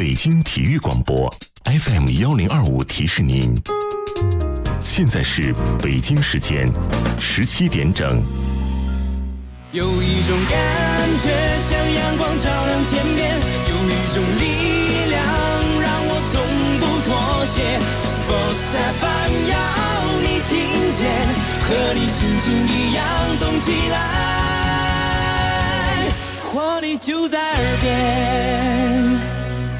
北京体育广播 FM1025提示您，现在是北京时间17点整。 有一种感觉像阳光照亮天边，有一种力量让我从不妥协。Sports FM 要你听见，和你心情一样动起来，活力就在耳边。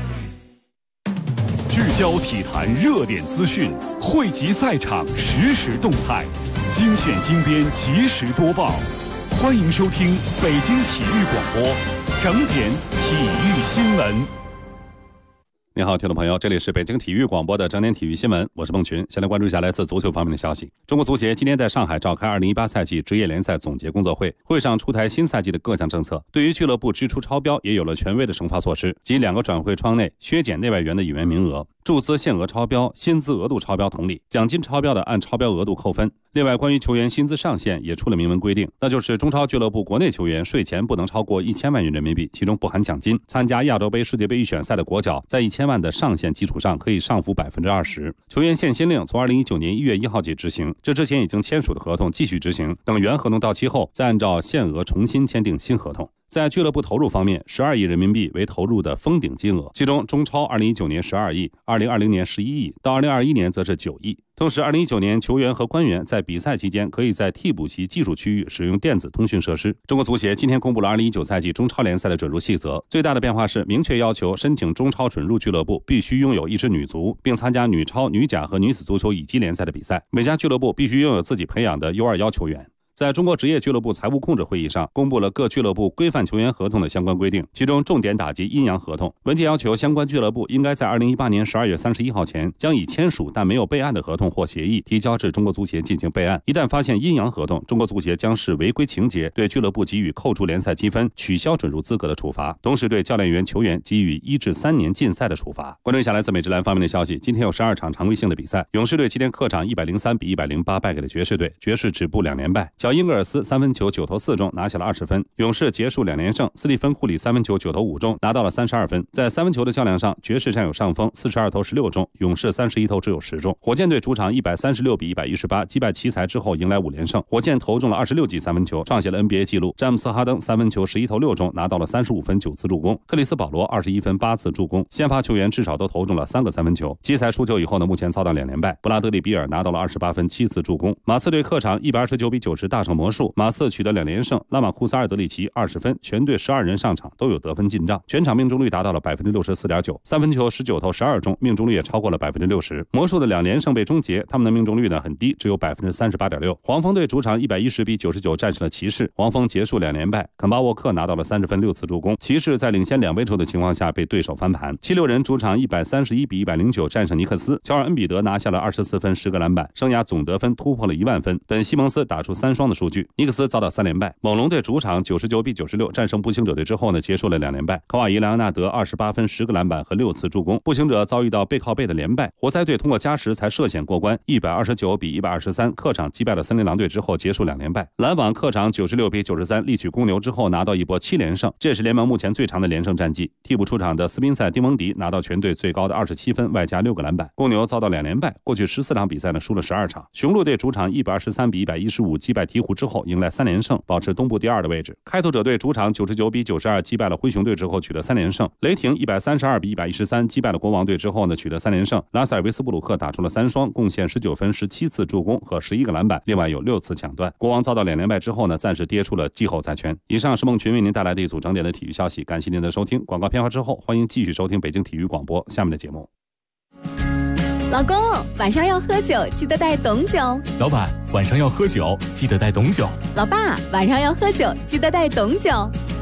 聚焦体坛热点资讯，汇集赛场实时动态，精选精编及时播报。欢迎收听北京体育广播整点体育新闻。 你好，听众朋友，这里是北京体育广播的整点体育新闻，我是孟群。先来关注一下来自足球方面的消息。中国足协今天在上海召开2018赛季职业联赛总结工作会，会上出台新赛季的各项政策，对于俱乐部支出超标也有了权威的惩罚措施，即2个转会窗内削减内外援的引援名额，注资限额超标、薪资额度超标同理，奖金超标的按超标额度扣分。另外，关于球员薪资上限也出了明文规定，那就是中超俱乐部国内球员税前不能超过1000万元人民币，其中不含奖金。参加亚洲杯、世界杯预选赛的国脚，在1000万的上限基础上可以上浮20%。球员限薪令从2019年1月1号起执行，这之前已经签署的合同继续执行，等原合同到期后，再按照限额重新签订新合同。在俱乐部投入方面，12亿人民币为投入的封顶金额，其中中超2019年12亿，2020年11亿，到2021年则是9亿。同时，2019年球员和官员在比赛期间可以在替补席技术区域使用电子通讯设施。中国足协今天公布了2019赛季中超联赛的准入细则，最大的变化是明确要求申请中超准入俱乐部必须拥有一支女足，并参加女超、女甲和女子足球乙级联赛的比赛。每家俱乐部必须拥有自己培养的U21球员。在中国职业俱乐部财务控制会议上，公布了各俱乐部规范球员合同的相关规定，其中重点打击阴阳合同。文件要求相关俱乐部应该在2018年12月31号前，将已签署但没有备案的合同或协议提交至中国足协进行备案。一旦发现阴阳合同，中国足协将视违规情节对俱乐部给予扣除联赛积分、取消准入资格的处罚，同时对教练员、球员给予1至3年禁赛的处罚。关注一下来自美职篮方面的消息，今天有12场常规性的比赛，勇士队今天客场103比108败给了爵士队，爵士止步2连败。小英格尔斯3分球9投4中拿下了20分，勇士结束2连胜。斯蒂芬库里3分球9投5中拿到了32分。在3分球的较量上，爵士占有上风，42投16中，勇士31投只有10中。火箭队主场136比118击败奇才之后迎来5连胜，火箭投中了26记3分球，创下了 NBA 纪录。詹姆斯哈登3分球11投6中拿到了35分9次助攻，克里斯保罗21分8次助攻，先发球员至少都投中了3个3分球。奇才输球以后呢，目前遭到2连败。布拉德利比尔拿到了28分7次助攻。马刺队客场129比90大胜魔术，马刺取得2连胜。拉马库萨尔德里奇20分，全队12人上场都有得分进账，全场命中率达到了 64.9%， 三分球19投12中，命中率也超过了 60%。魔术的2连胜被终结，他们的命中率呢很低，只有 38.6%。黄蜂队主场110比99战胜了骑士，黄蜂结束2连败。肯巴沃克拿到了30分6次助攻，骑士在领先2位数的情况下被对手翻盘。76人主场131比109战胜尼克斯，乔尔恩比德拿下了24分10个篮板，生涯总得分突破了1万分。本西蒙斯打出3双的数据。尼克斯遭到3连败。猛龙队主场99比96战胜步行者队之后呢，结束了2连败。科瓦伊·莱昂纳德28分10个篮板和6次助攻。步行者遭遇到背靠背的连败，活塞队通过加时才涉险过关，129比123客场击败了森林狼队之后结束2连败。篮网客场96比93力取公牛之后拿到一波7连胜，这是联盟目前最长的连胜战绩。替补出场的斯宾塞·丁蒙迪拿到全队最高的27分外加6个篮板。公牛遭到2连败，过去14场比赛呢输了12场。雄鹿队主场123比115击败鹈鹕之后迎来3连胜，保持东部第2的位置。开拓者队主场99比92击败了灰熊队之后取得3连胜。雷霆132比113击败了国王队之后呢取得3连胜。拉塞尔·维斯布鲁克打出了3双，贡献19分17次助攻和11个篮板，另外有6次抢断。国王遭到2连败之后呢，暂时跌出了季后赛圈。以上是孟群为您带来的一组整点的体育消息，感谢您的收听。广告片花之后，欢迎继续收听北京体育广播下面的节目。 老公，晚上要喝酒，记得带懂酒。 老板，晚上要喝酒，记得带懂酒。 老爸，晚上要喝酒，记得带懂酒。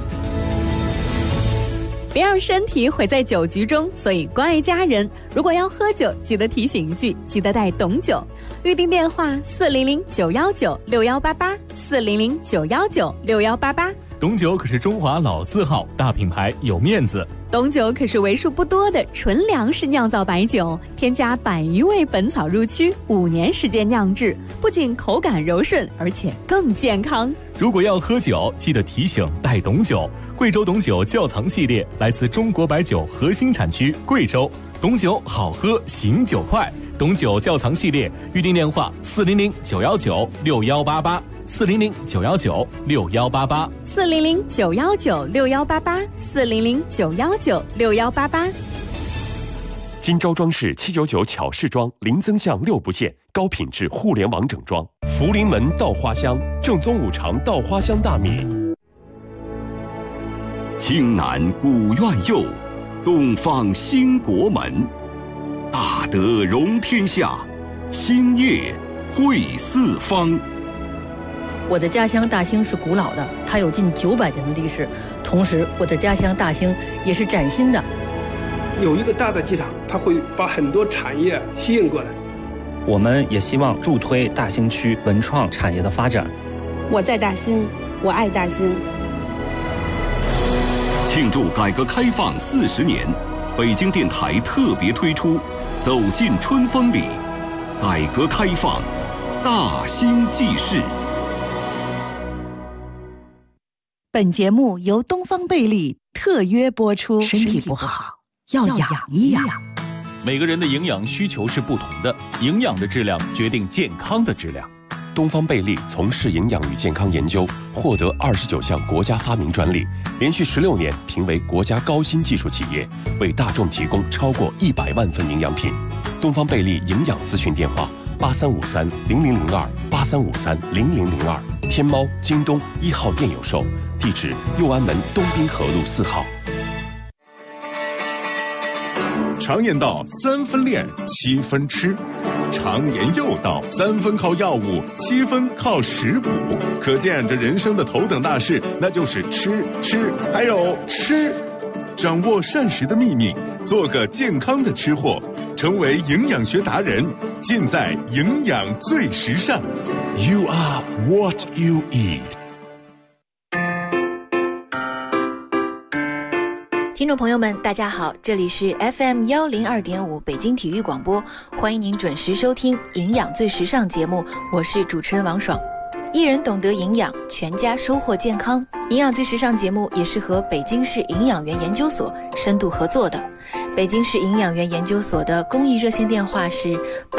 别让身体毁在酒局中，所以关爱家人。如果要喝酒，记得提醒一句，记得带懂酒。预订电话400-919-6188，400-919-6188。 董酒可是中华老字号，大品牌有面子。 董酒可是为数不多的纯粮食酿造白酒，添加100余味本草入曲，5年时间酿制，不仅口感柔顺，而且更健康。 如果要喝酒，记得提醒带董酒。贵州董酒窖藏系列来自中国白酒核心产区贵州，董酒好喝，醒酒快。董酒窖藏系列预订电话 400-919-6188，400-919-6188，400-919-6188。 金招装饰799巧饰装，零增项6不限，高品质互联网整装。福临门稻花香，正宗五常稻花香大米。 青南古院右，东方兴国门。大德容天下，兴业惠四方。 我的家乡大兴是古老的，它有近900年的历史。同时，我的家乡大兴也是崭新的。 有一个大的机场，它会把很多产业吸引过来。 我们也希望助推大兴区文创产业的发展。 我在大兴，我爱大兴。 庆祝改革开放40年，北京电台特别推出《走进春风里》，改革开放，大兴记事。 本节目由东方贝利特约播出。身体不好，要养一养。 每个人的营养需求是不同的，营养的质量决定健康的质量。 东方贝利从事营养与健康研究，获得29项国家发明专利，连续16年评为国家高新技术企业，为大众提供超过100万份营养品。东方贝利营养咨询电话83530002，83530002，天猫、京东1号店有售，地址右安门东滨河路4号。 常言道3分练7分吃，常言又道3分靠药物7分靠食补，可见这人生的头等大事那就是吃还有吃。掌握膳食的秘密，做个健康的吃货，成为营养学达人，尽在营养最时尚。 You are what you eat。 听众朋友们大家好，这里是 FM 102.5北京体育广播，欢迎您准时收听营养最时尚节目，我是主持人王爽。一人懂得营养，全家收获健康。营养最时尚节目也是和北京市营养员研究所深度合作的。北京市营养员研究所的公益热线电话是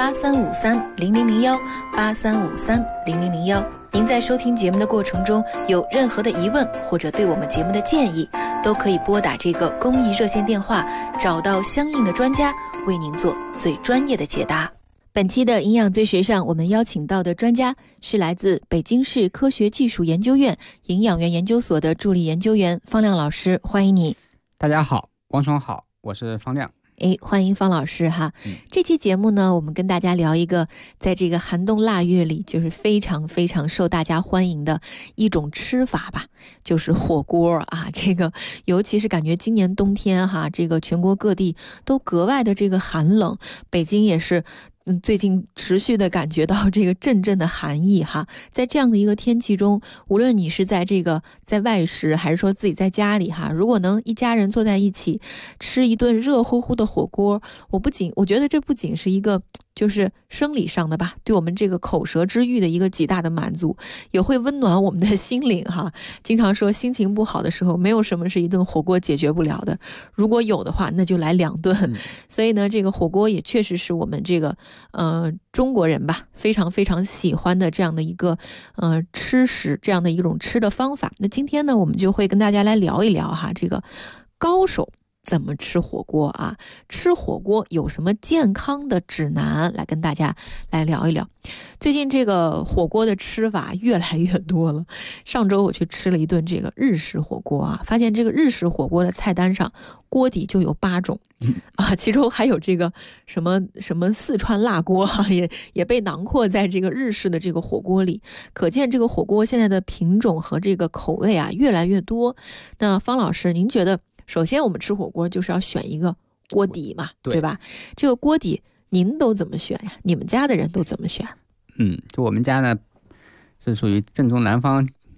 83530001，83530001。您在收听节目的过程中有任何的疑问或者对我们节目的建议，都可以拨打这个公益热线电话，找到相应的专家为您做最专业的解答。本期的营养最时尚，我们邀请到的专家是来自北京市科学技术研究院营养员研究所的助理研究员方亮老师，欢迎你。 大家好，王爽好，我是方亮。 欢迎方老师哈。这期节目呢，我们跟大家聊一个在这个寒冬腊月里就是非常非常受大家欢迎的一种吃法吧，就是火锅啊。这个尤其是感觉今年冬天哈，这个全国各地都格外的这个寒冷，北京也是最近持续的感觉到这个阵阵的寒意哈。在这样的一个天气中，无论你是在外食还是说自己在家里哈，如果能一家人坐在一起吃一顿热乎乎的火锅，我觉得这不仅是一个就是生理上的吧，对我们这个口舌之欲的一个极大的满足，也会温暖我们的心灵哈。经常说心情不好的时候，没有什么是一顿火锅解决不了的，如果有的话，那就来2顿。所以呢，这个火锅也确实是我们这个中国人吧，非常非常喜欢的这样的一个吃食，这样的一种吃的方法。那今天呢，我们就会跟大家来聊一聊哈，这个高手怎么吃火锅啊？吃火锅有什么健康的指南？来跟大家来聊一聊。最近这个火锅的吃法越来越多了。上周我去吃了一顿这个日式火锅啊，发现这个日式火锅的菜单上锅底就有8种啊，其中还有这个什么四川辣锅啊，也被囊括在这个日式的这个火锅里。可见这个火锅现在的品种和这个口味啊越来越多。那方老师，您觉得？首先我们吃火锅就是要选一个锅底嘛， 对吧？这个锅底您都怎么选呀？你们家的人都怎么选？ 就我们家呢是属于正宗南方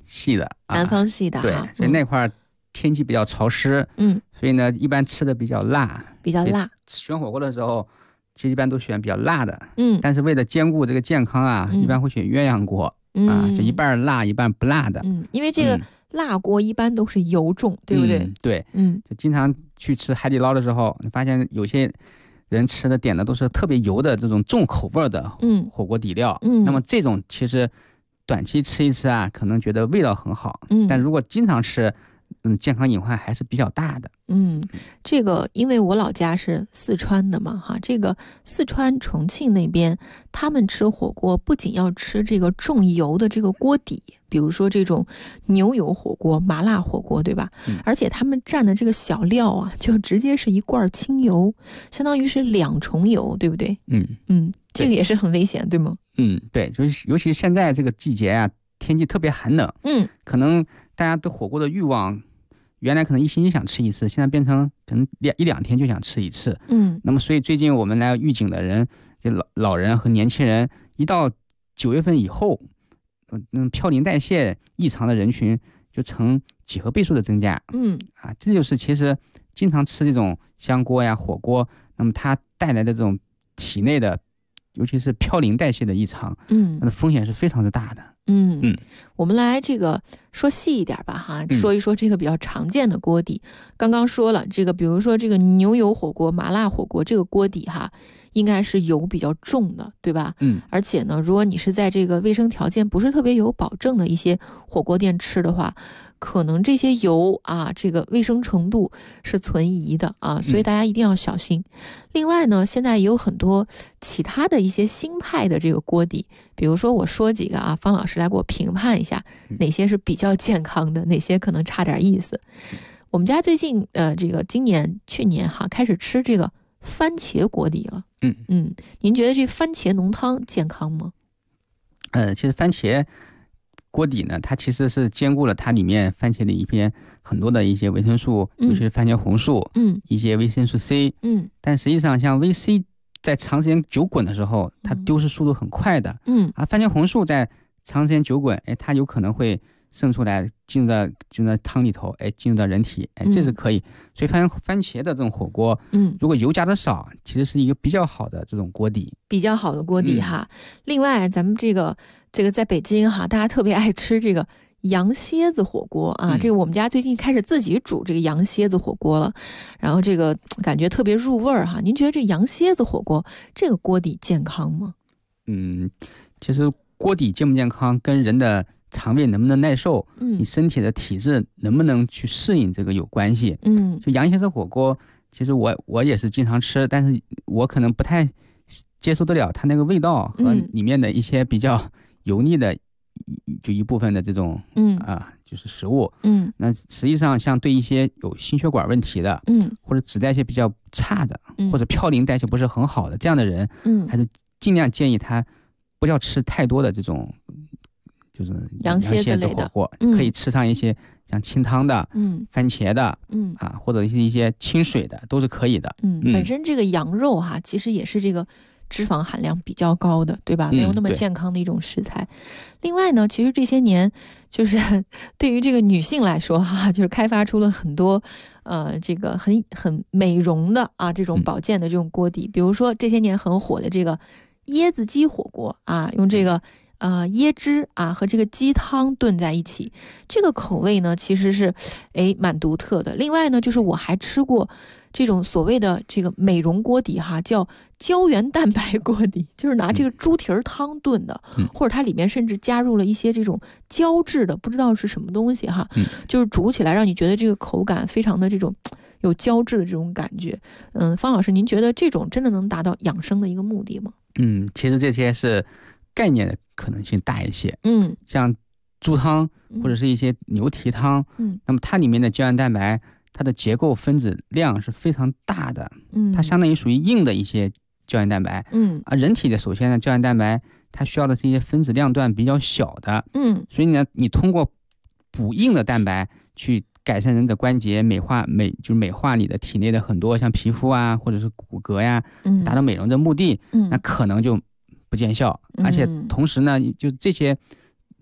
系的， 南方系的， 对，所以那块天气比较潮湿，所以呢一般吃的比较辣，选火锅的时候其实一般都选比较辣的，但是为了兼顾这个健康啊，一般会选鸳鸯锅，就一半辣一半不辣的， 因为这个辣锅一般都是油重，对不对？ 对，就经常去吃海底捞的时候，你发现有些人吃的点的都是特别油的这种重口味的火锅底料，那么这种其实短期吃一吃啊，可能觉得味道很好，但如果经常吃，健康隐患还是比较大的。 这个因为我老家是四川的嘛，哈，这个四川重庆那边，他们吃火锅不仅要吃这个重油的这个锅底，比如说这种牛油火锅、麻辣火锅，对吧？而且他们蘸的这个小料啊，就直接是一罐清油，相当于是2重油，对不对？这个也是很危险，对吗？ 对，就是尤其现在这个季节啊，天气特别寒冷，可能大家对火锅的欲望，原来可能1星期想吃一次，现在变成可能1-2天就想吃一次。那么所以最近我们来预警的人，就老人和年轻人，一到9月份以后，嘌呤代谢异常的人群就呈几何倍数的增加。这就是其实经常吃这种香锅呀、火锅，那么它带来的这种体内的，尤其是嘌呤代谢的异常，那风险是非常的大的。 我们来这个说细一点吧哈，说一说这个比较常见的锅底。刚刚说了，这个比如说这个牛油火锅、麻辣火锅，这个锅底哈，应该是油比较重的，对吧？而且呢，如果你是在这个卫生条件不是特别有保证的一些火锅店吃的话，可能这些油啊，这个卫生程度是存疑的啊，所以大家一定要小心。另外呢，现在也有很多其他的一些新派的这个锅底，比如说我说几个啊，方老师来给我评判一下，哪些是比较健康的，哪些可能差点意思。我们家最近这个去年哈开始吃这个番茄锅底了。您觉得这番茄浓汤健康吗？ 其实番茄锅底呢，它其实是兼顾了它里面番茄的很多的一些维生素，尤其是番茄红素，一些维生素 C，但实际上像 VC 在长时间久滚的时候，它丢失速度很快的，而番茄红素在长时间久滚，它有可能会渗出来，进入到汤里头，进入到人体，这是可以。所以番茄的这种火锅，如果油加的少，其实是一个比较好的这种锅底， 比较好的锅底哈。另外，咱们这个在北京哈，大家特别爱吃这个羊蝎子火锅啊，这个我们家最近开始自己煮这个羊蝎子火锅了，然后这个感觉特别入味儿哈。您觉得这羊蝎子火锅这个锅底健康吗？ 其实锅底健不健康跟人的肠胃能不能耐受，你身体的体质能不能去适应这个有关系。就羊蝎子火锅，其实我也是经常吃，但是我可能不太接受得了它那个味道和里面的一些比较油腻的就一部分的这种就是食物。那实际上像对一些有心血管问题的，或者脂代谢比较差的，或者嘌呤代谢不是很好的这样的人，还是尽量建议他不要吃太多的这种就是羊蝎子火锅，可以吃上一些像清汤的，番茄的，或者一些清水的都是可以的。 本身这个羊肉哈，其实也是这个脂肪含量比较高的，对吧？没有那么健康的一种食材。另外呢，其实这些年就是对于这个女性来说哈，就是开发出了很多这个很美容的啊这种保健的这种锅底，比如说这些年很火的这个椰子鸡火锅啊，用这个椰汁啊和这个鸡汤炖在一起，这个口味呢其实是蛮独特的。另外呢，就是我还吃过这种所谓的这个美容锅底哈，叫胶原蛋白锅底，就是拿这个猪蹄儿汤炖的，或者它里面甚至加入了一些这种胶质的，不知道是什么东西哈，就是煮起来让你觉得这个口感非常的这种有胶质的这种感觉。方老师，您觉得这种真的能达到养生的一个目的吗？ 其实这些是概念的可能性大一些。像猪汤或者是一些牛蹄汤，那么它里面的胶原蛋白，它的结构分子量是非常大的，它相当于属于硬的一些胶原蛋白。而人体的首先呢，胶原蛋白它需要的是一些分子量段比较小的，所以呢，你通过补硬的蛋白去改善人的关节，美化你的体内的很多像皮肤啊或者是骨骼呀，达到美容的目的，那可能就不见效。而且同时呢，就这些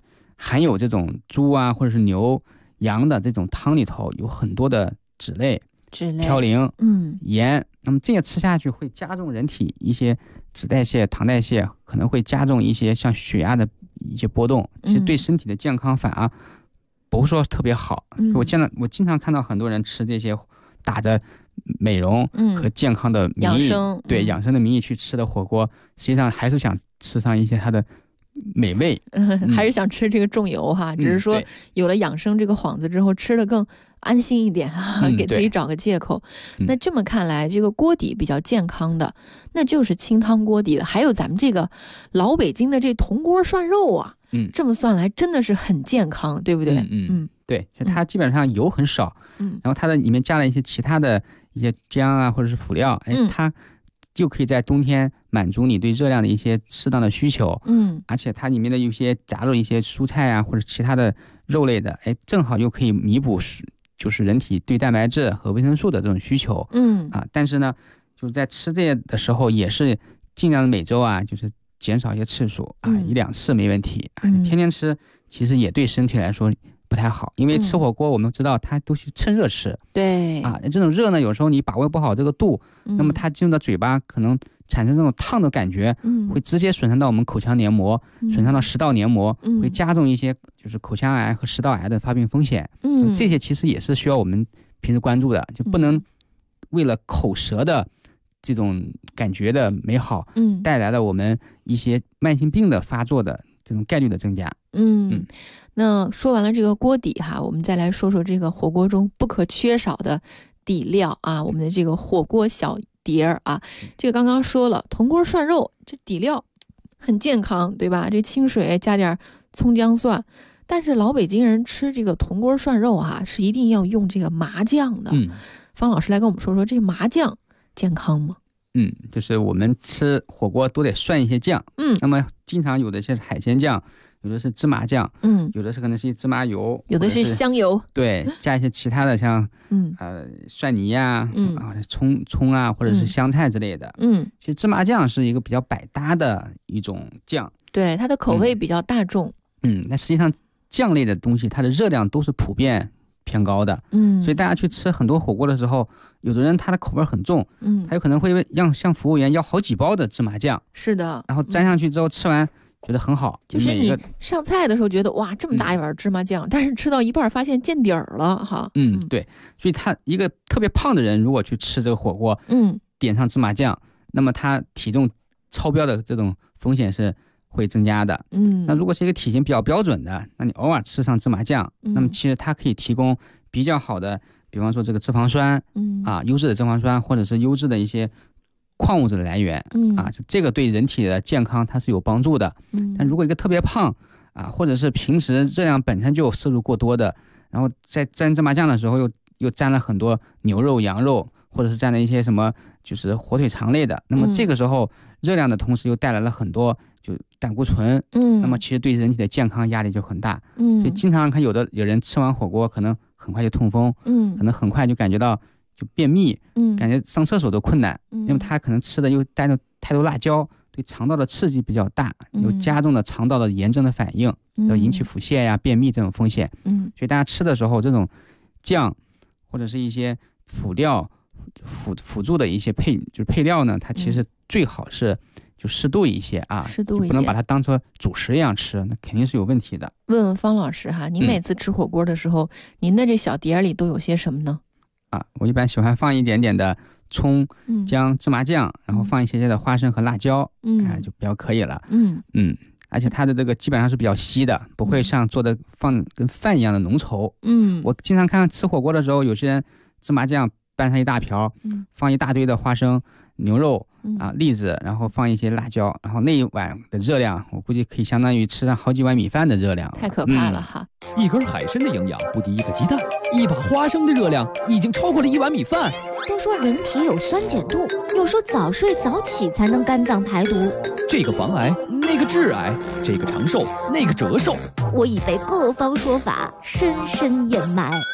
含有这种猪啊或者是牛、羊的这种汤里头有很多的脂类、嘌呤、盐，那么这些吃下去会加重人体一些脂代谢、糖代谢，可能会加重一些像血压的一些波动，其实对身体的健康反而不是说特别好。我经常看到很多人吃这些打着美容和健康的名义，养生的名义去吃的火锅，实际上还是想吃上一些它的美味， 还是想吃这个重油哈，只是说有了养生这个幌子之后，吃的更安心一点，给自己找个借口。那这么看来，这个锅底比较健康的，那就是清汤锅底的。还有咱们这个老北京的这铜锅涮肉啊，这么算来真的是很健康，对不对？ 对，它基本上油很少，然后它的里面加了一些其他的一些姜啊或者是辅料，它就可以在冬天满足你对热量的一些适当的需求，而且它里面的一些加入一些蔬菜啊或者其他的肉类的，正好就可以弥补就是人体对蛋白质和维生素的这种需求，但是呢，就是在吃这些的时候也是尽量每周啊，就是减少一些次数啊，1-2次没问题啊，你天天吃其实也对身体来说不太好，因为吃火锅我们知道它都是趁热吃， 对啊，这种热呢有时候你把握不好这个度，那么它进入到嘴巴可能产生这种烫的感觉，会直接损伤到我们口腔黏膜，损伤到食道黏膜，会加重一些就是口腔癌和食道癌的发病风险，这些其实也是需要我们平时关注的，就不能为了口舌的这种感觉的美好，带来了我们一些慢性病的发作的这种概率的增加。 那说完了这个锅底哈，我们再来说说这个火锅中不可缺少的底料啊，我们的这个火锅小碟儿啊，这个刚刚说了，铜锅涮肉这底料很健康，对吧？这清水加点葱姜蒜，但是老北京人吃这个铜锅涮肉啊，是一定要用这个麻酱的。方老师来跟我们说说，这麻酱健康吗？ 就是我们吃火锅都得涮一些酱，那么经常有的是海鲜酱，有的是芝麻酱，有的是可能是芝麻油， 有的是香油， 对，加一些其他的像蒜泥呀，葱啊，或者是香菜之类的。其实芝麻酱是一个比较百搭的一种酱， 对，它的口味比较大众。 那实际上酱类的东西，它的热量都是普遍偏高的，所以大家去吃很多火锅的时候，有的人他的口味很重，他有可能会向服务员要好几包的芝麻酱， 是的， 然后沾上去之后吃完觉得很好， 就是你上菜的时候觉得哇这么大一碗芝麻酱，但是吃到一半发现见底儿了哈。 对，所以他一个特别胖的人如果去吃这个火锅，点上芝麻酱，那么他体重超标的这种风险是会增加的。那如果是一个体型比较标准的，那你偶尔吃上芝麻酱，那么其实它可以提供比较好的，比方说这个脂肪酸，优质的脂肪酸或者是优质的一些矿物质的来源，就这个对人体的健康它是有帮助的。但如果一个特别胖或者是平时热量本身就摄入过多的，然后在沾芝麻酱的时候又沾了很多牛肉、羊肉，或者是沾了一些什么就是火腿肠类的，那么这个时候热量的同时又带来了很多就胆固醇，那么其实对人体的健康压力就很大。所以经常看有人吃完火锅可能很快就痛风，可能很快就感觉到就便秘，感觉上厕所都困难，因为他可能吃的又带着太多辣椒，对肠道的刺激比较大，有加重了肠道的炎症的反应，要引起腹泻呀、便秘这种风险。所以大家吃的时候，这种酱或者是一些辅料辅助的一些配料呢，它其实最好是就适度一些啊， 适度一些， 不能把它当做主食一样吃，那肯定是有问题的。 问问方老师哈，您每次吃火锅的时候，您的这小碟里都有些什么呢？ 我一般喜欢放一点点的葱、姜、芝麻酱，然后放一些的花生和辣椒，就比较可以了。而且它的这个基本上是比较稀的，不会像做的放跟饭一样的浓稠。我经常看吃火锅的时候，有些人芝麻酱拌上一大瓢，放一大堆的花生、牛肉栗子，然后放一些辣椒，然后那一碗的热量，我估计可以相当于吃上好几碗米饭的热量了。 太可怕了哈！ 一根海参的营养不敌一个鸡蛋，一把花生的热量已经超过了一碗米饭。 都说人体有酸碱度，又说早睡早起才能肝脏排毒。 这个防癌，那个致癌，这个长寿，那个折寿。 我已被各方说法深深掩埋。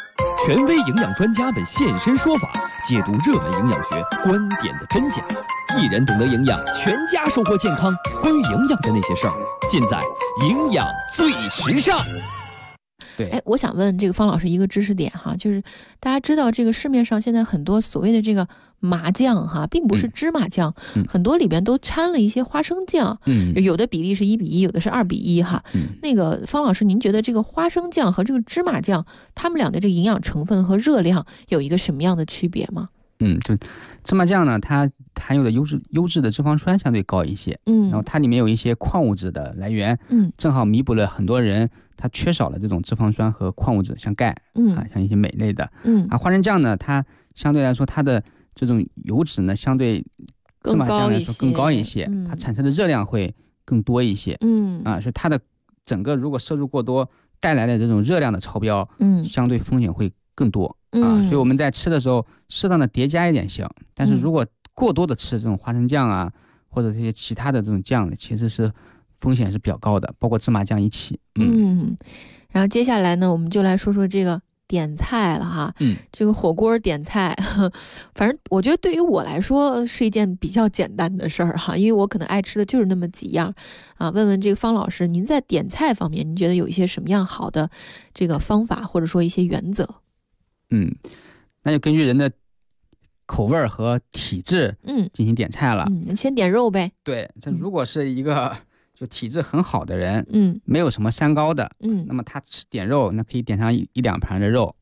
权威营养专家们现身说法，解读热门营养学观点的真假。一人懂得营养，全家收获健康。关于营养的那些事儿，尽在营养最时尚。 对， 哎，我想问这个方老师一个知识点哈，就是大家知道这个市面上现在很多所谓的这个麻酱哈，并不是芝麻酱，很多里边都掺了一些花生酱，有的比例是1比1，有的是2比1哈。那个方老师，您觉得这个花生酱和这个芝麻酱，它们俩的这个营养成分和热量有一个什么样的区别吗？ 就芝麻酱呢，它含有的优质的脂肪酸相对高一些，然后它里面有一些矿物质的来源，正好弥补了很多人他缺少了这种脂肪酸和矿物质，像钙，像一些镁类的，花生酱呢，它相对来说它的这种油脂呢，相对芝麻酱来说更高一些，它产生的热量会更多一些，所以它的整个如果摄入过多带来的这种热量的超标，相对风险会更多。所以我们在吃的时候适当的叠加一点行，但是如果过多的吃这种花生酱啊，或者这些其他的这种酱呢，其实是风险是比较高的，包括芝麻酱一起。 然后接下来呢，我们就来说说这个点菜了哈。这个火锅点菜，反正我觉得对于我来说是一件比较简单的事儿哈，因为我可能爱吃的就是那么几样啊。问问这个方老师，您在点菜方面，您觉得有一些什么样好的这个方法，或者说一些原则？ 那就根据人的口味和体质进行点菜了。 先点肉呗。对， 这如果是一个就体质很好的人，没有什么三高的，那么他吃点肉，那可以点上1-2盘的肉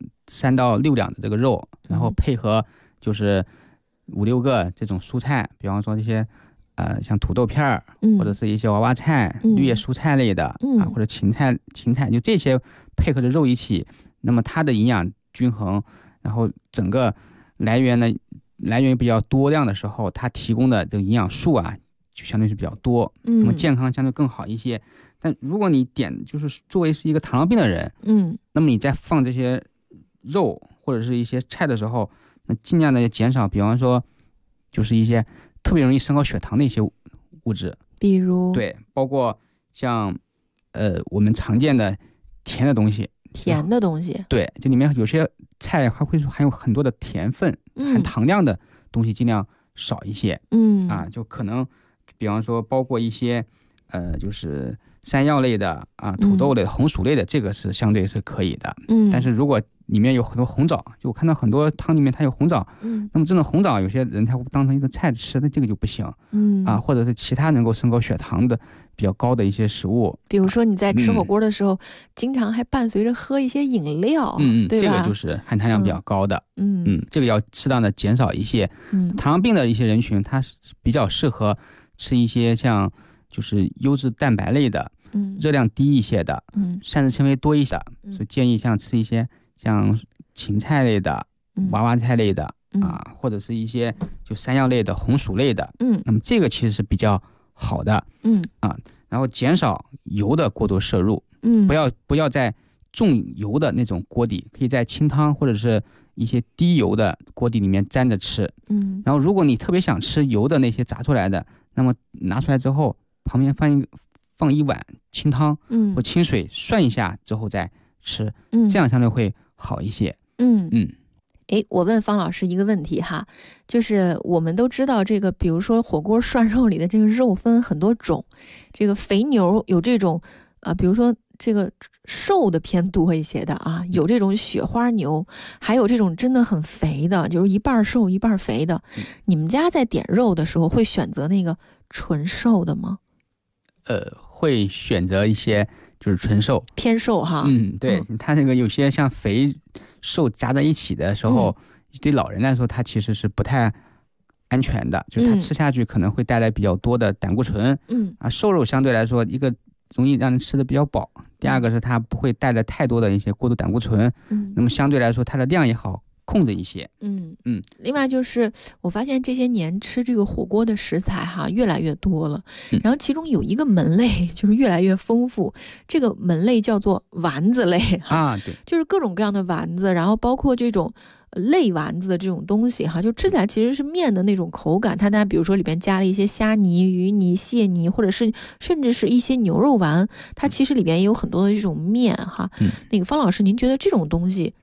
，3到6两的这个肉，然后配合就是5-6个这种蔬菜，比方说这些像土豆片儿，或者是一些娃娃菜、绿叶蔬菜类的或者芹菜，就这些配合着肉一起，那么它的营养均衡，然后整个来源比较多量的时候，它提供的这个营养素啊，就相对是比较多，那么健康相对更好一些。但如果你点就是作为是一个糖尿病的人，那么你在放这些肉或者是一些菜的时候，那尽量的减少，比方说就是一些特别容易升高血糖的一些物质， 比如对，包括像我们常见的甜的东西。对，就里面有些菜还会含有很多的甜分，含糖量的东西尽量少一些。就可能比方说包括一些就是山药类的土豆类的、红薯类的，这个是相对是可以的。但是如果里面有很多红枣，就我看到很多汤里面它有红枣，那么这种红枣有些人他会当成一个菜吃，那这个就不行。或者是其他能够升高血糖的比较高的一些食物， 比如说你在吃火锅的时候，经常还伴随着喝一些饮料，对吧？ 这个就是含糖量比较高的，这个要适当的减少一些。糖尿病的一些人群，他比较适合吃一些像就是优质蛋白类的，热量低一些的，膳食纤维多一些的，所以建议像吃一些像芹菜类的、娃娃菜类的或者是一些就山药类的、红薯类的，那么这个其实是比较好的，然后减少油的过多摄入，不要在重油的那种锅底，可以在清汤或者是一些低油的锅底里面沾着吃，然后如果你特别想吃油的那些炸出来的，那么拿出来之后旁边放一碗清汤或清水涮一下之后再吃，这样相对会好一些。 我问方老师一个问题哈，就是我们都知道这个，比如说火锅涮肉里的这个肉分很多种，这个肥牛有这种比如说这个瘦的偏多一些的有这种雪花牛，还有这种真的很肥的，就是一半瘦一半肥的。你们家在点肉的时候会选择那个纯瘦的吗？ 会选择一些就是纯瘦， 偏瘦哈。 对，它这个有些像肥瘦夹在一起的时候，对老人来说它其实是不太安全的，就是它吃下去可能会带来比较多的胆固醇。瘦肉相对来说，一个容易让人吃的比较饱，第二个是它不会带来太多的一些过度胆固醇，那么相对来说它的量也好控制一些。 另外就是我发现这些年吃这个火锅的食材越来越多了，然后其中有一个门类就是越来越丰富，这个门类叫做丸子类对， 就是各种各样的丸子，然后包括这种类丸子的这种东西就吃起来其实是面的那种口感，它当然比如说里边加了一些虾泥、鱼泥、蟹泥，或者是甚至是一些牛肉丸，它其实里边也有很多的这种面那个方老师，您觉得这种东西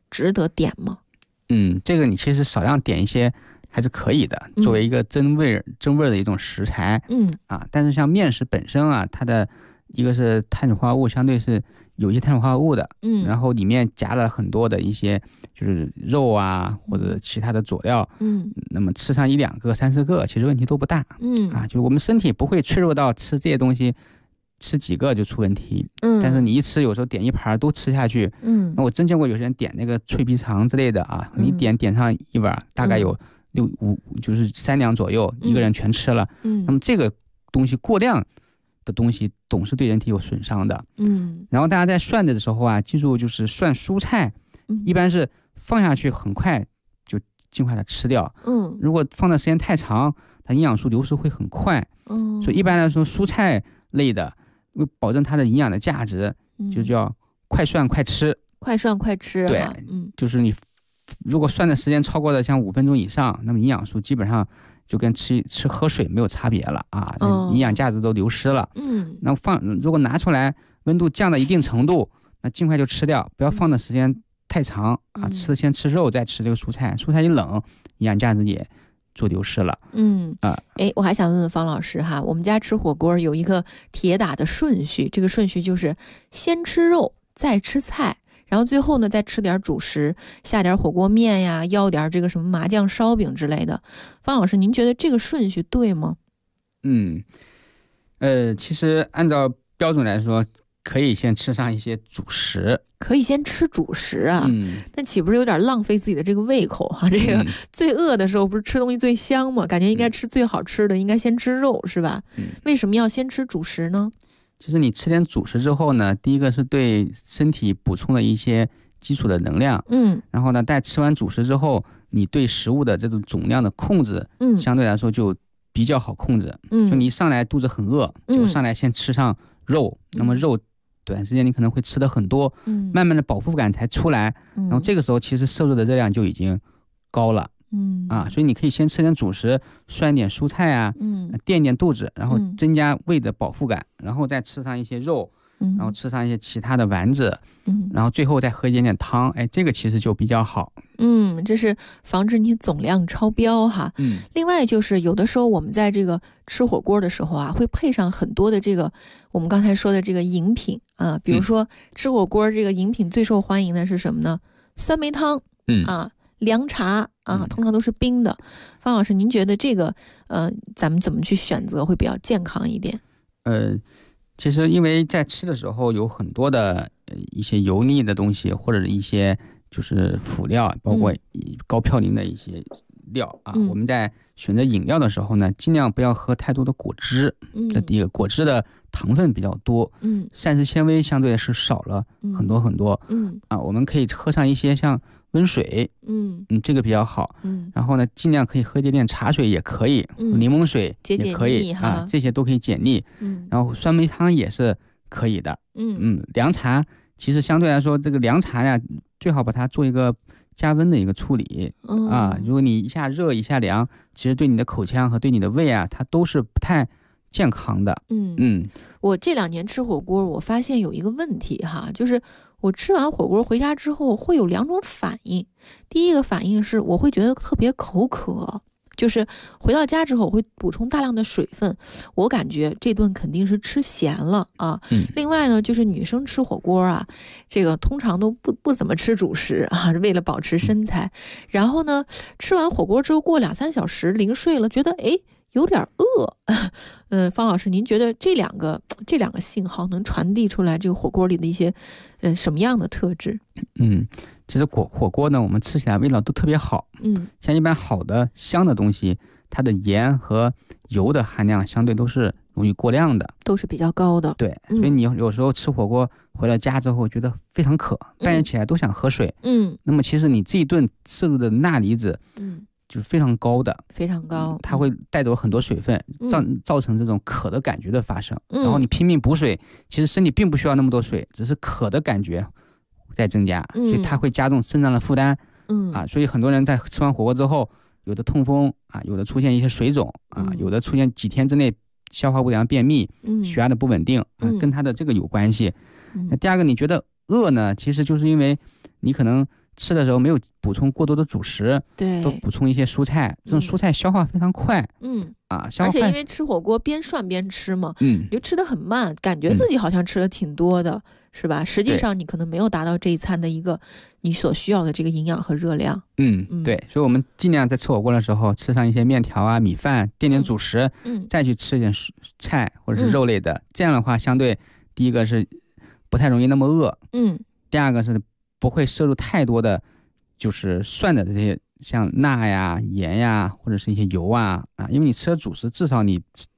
值得点吗？ 这个你其实少量点一些还是可以的，作为一个增味的一种食材。但是像面食本身啊，它的一个是碳水化合物相对是有一些碳水化合物的，然后里面夹了很多的一些就是肉啊或者其他的佐料，那么吃上1-2个、3-4个，其实问题都不大，就是我们身体不会脆弱到吃这些东西吃几个就出问题，但是你一吃有时候点一盘都吃下去，那我真见过有些人点那个脆皮肠之类的啊，你点上一碗，大概有就是3两左右，一个人全吃了，那么这个东西过量的东西总是对人体有损伤的，然后大家在涮的时候啊，记住就是涮蔬菜，一般是放下去很快就尽快的吃掉，如果放的时间太长，它营养素流失会很快，所以一般来说蔬菜类的为保证它的营养的价值，就叫快涮快吃， 快涮快吃， 对，就是你如果涮的时间超过了像5分钟以上，那么营养素基本上就跟喝水没有差别了啊，营养价值都流失了。那如果拿出来温度降到一定程度，那尽快就吃掉，不要放的时间太长啊，先吃肉再吃这个蔬菜，蔬菜一冷，营养价值也做流失了。 我还想问问方老师哈，我们家吃火锅有一个铁打的顺序，这个顺序就是先吃肉再吃菜，然后最后呢再吃点主食，下点火锅面呀，要点这个什么麻酱烧饼之类的。方老师，您觉得这个顺序对吗？ 其实按照标准来说，可以先吃上一些主食， 可以先吃主食啊，但岂不是有点浪费自己的这个胃口啊？这个最饿的时候不是吃东西最香吗？感觉应该吃最好吃的，应该先吃肉是吧？为什么要先吃主食呢？ 其实你吃点主食之后呢，第一个是对身体补充了一些基础的能量，然后呢，在吃完主食之后，你对食物的这种总量的控制，相对来说就比较好控制，就你一上来肚子很饿，就上来先吃上肉，那么肉短时间你可能会吃的很多，慢慢的饱腹感才出来，然后这个时候其实摄入的热量就已经高了，所以你可以先吃点主食，涮点蔬菜啊，垫点肚子，然后增加胃的饱腹感，然后再吃上一些肉，然后吃上一些其他的丸子，然后最后再喝一点点汤，这个其实就比较好。 这是防止你总量超标哈。另外就是有的时候我们在这个吃火锅的时候啊，会配上很多的这个我们刚才说的这个饮品啊，比如说吃火锅这个饮品最受欢迎的是什么呢？酸梅汤凉茶啊，通常都是冰的。方老师，您觉得这个咱们怎么去选择会比较健康一点？ 其实因为在吃的时候有很多的一些油腻的东西，或者一些就是辅料，包括高嘌呤的一些料啊，我们在选择饮料的时候呢，尽量不要喝太多的果汁。这第一个，果汁的糖分比较多，膳食纤维相对是少了很多很多。我们可以喝上一些像温水，这个比较好。然后呢，尽量可以喝一点点茶水也可以，柠檬水也可以啊，这些都可以解腻。然后酸梅汤也是可以的。凉茶其实相对来说，这个凉茶呀，最好把它做一个加温的一个处理如果你一下热一下凉，其实对你的口腔和对你的胃啊，它都是不太健康的。 我这2年吃火锅，我发现有一个问题哈，就是我吃完火锅回家之后会有2种反应。第一个反应是我会觉得特别口渴，就是回到家之后我会补充大量的水分，我感觉这顿肯定是吃咸了啊。另外呢，就是女生吃火锅啊，这个通常都不怎么吃主食啊，为了保持身材。然后呢，吃完火锅之后过2-3小时临睡了，觉得有点饿。方老师，您觉得这两个信号能传递出来这个火锅里的一些什么样的特质？ 其实火锅呢，我们吃起来味道都特别好。像一般好的香的东西，它的盐和油的含量相对都是容易过量的， 都是比较高的。 对，所以你有时候吃火锅回到家之后觉得非常渴，半夜起来都想喝水。那么其实你这一顿摄入的钠离子就是非常高的， 非常高， 它会带走很多水分，造成这种渴的感觉的发生。然后你拼命补水，其实身体并不需要那么多水，只是渴的感觉在增加，所以它会加重肾脏的负担。所以很多人在吃完火锅之后，有的痛风啊，有的出现一些水肿啊，有的出现几天之内消化不良、便秘，血压的不稳定跟它的这个有关系。那第二个，你觉得饿呢？其实就是因为你可能吃的时候没有补充过多的主食， 对， 多补充一些蔬菜，这种蔬菜消化非常快， 而且因为吃火锅边涮边吃嘛，你就吃得很慢，感觉自己好像吃的挺多的，是吧？实际上你可能没有达到这一餐的一个你所需要的这个营养和热量。 对，所以我们尽量在吃火锅的时候吃上一些面条啊、米饭，垫点主食，再去吃一点菜或者是肉类的，这样的话，相对第一个是不太容易那么饿，第二个是不会摄入太多的就是涮的这些像钠呀、盐呀或者是一些油啊，因为你吃了主食，至少你